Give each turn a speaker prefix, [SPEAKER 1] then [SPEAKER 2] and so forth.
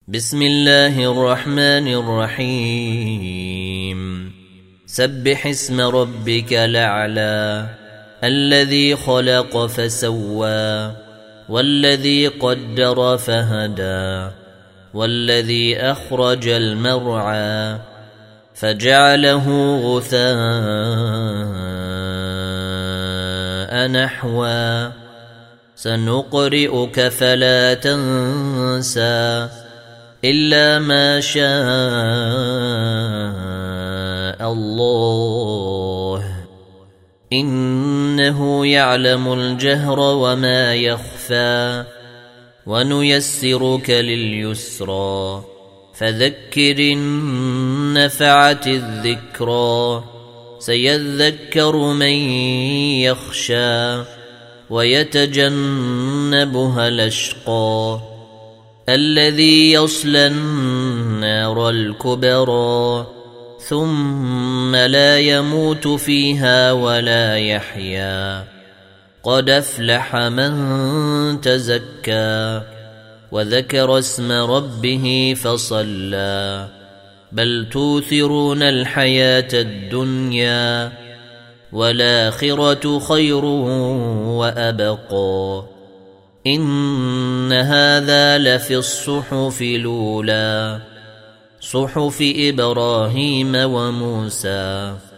[SPEAKER 1] بسم الله الرحمن الرحيم سبح اسم ربك الأعلى الذي خلق فسوى والذي قدر فهدى والذي أخرج المرعى فجعله غثاء نحوا سنقرئك فلا تنسى إلا ما شاء الله إنه يعلم الجهر وما يخفى ونيسرك لليسرى فذكر إن نفعت الذكرى سيذكر من يخشى ويتجنبها الأشقى الذي يصلى النار الكبرى ثم لا يموت فيها ولا يحيا قد أفلح من تزكى وذكر اسم ربه فصلى بل توثرون الحياة الدنيا والآخرة خير وأبقى إن هذا لفي الصحف الأولى صحف إبراهيم وموسى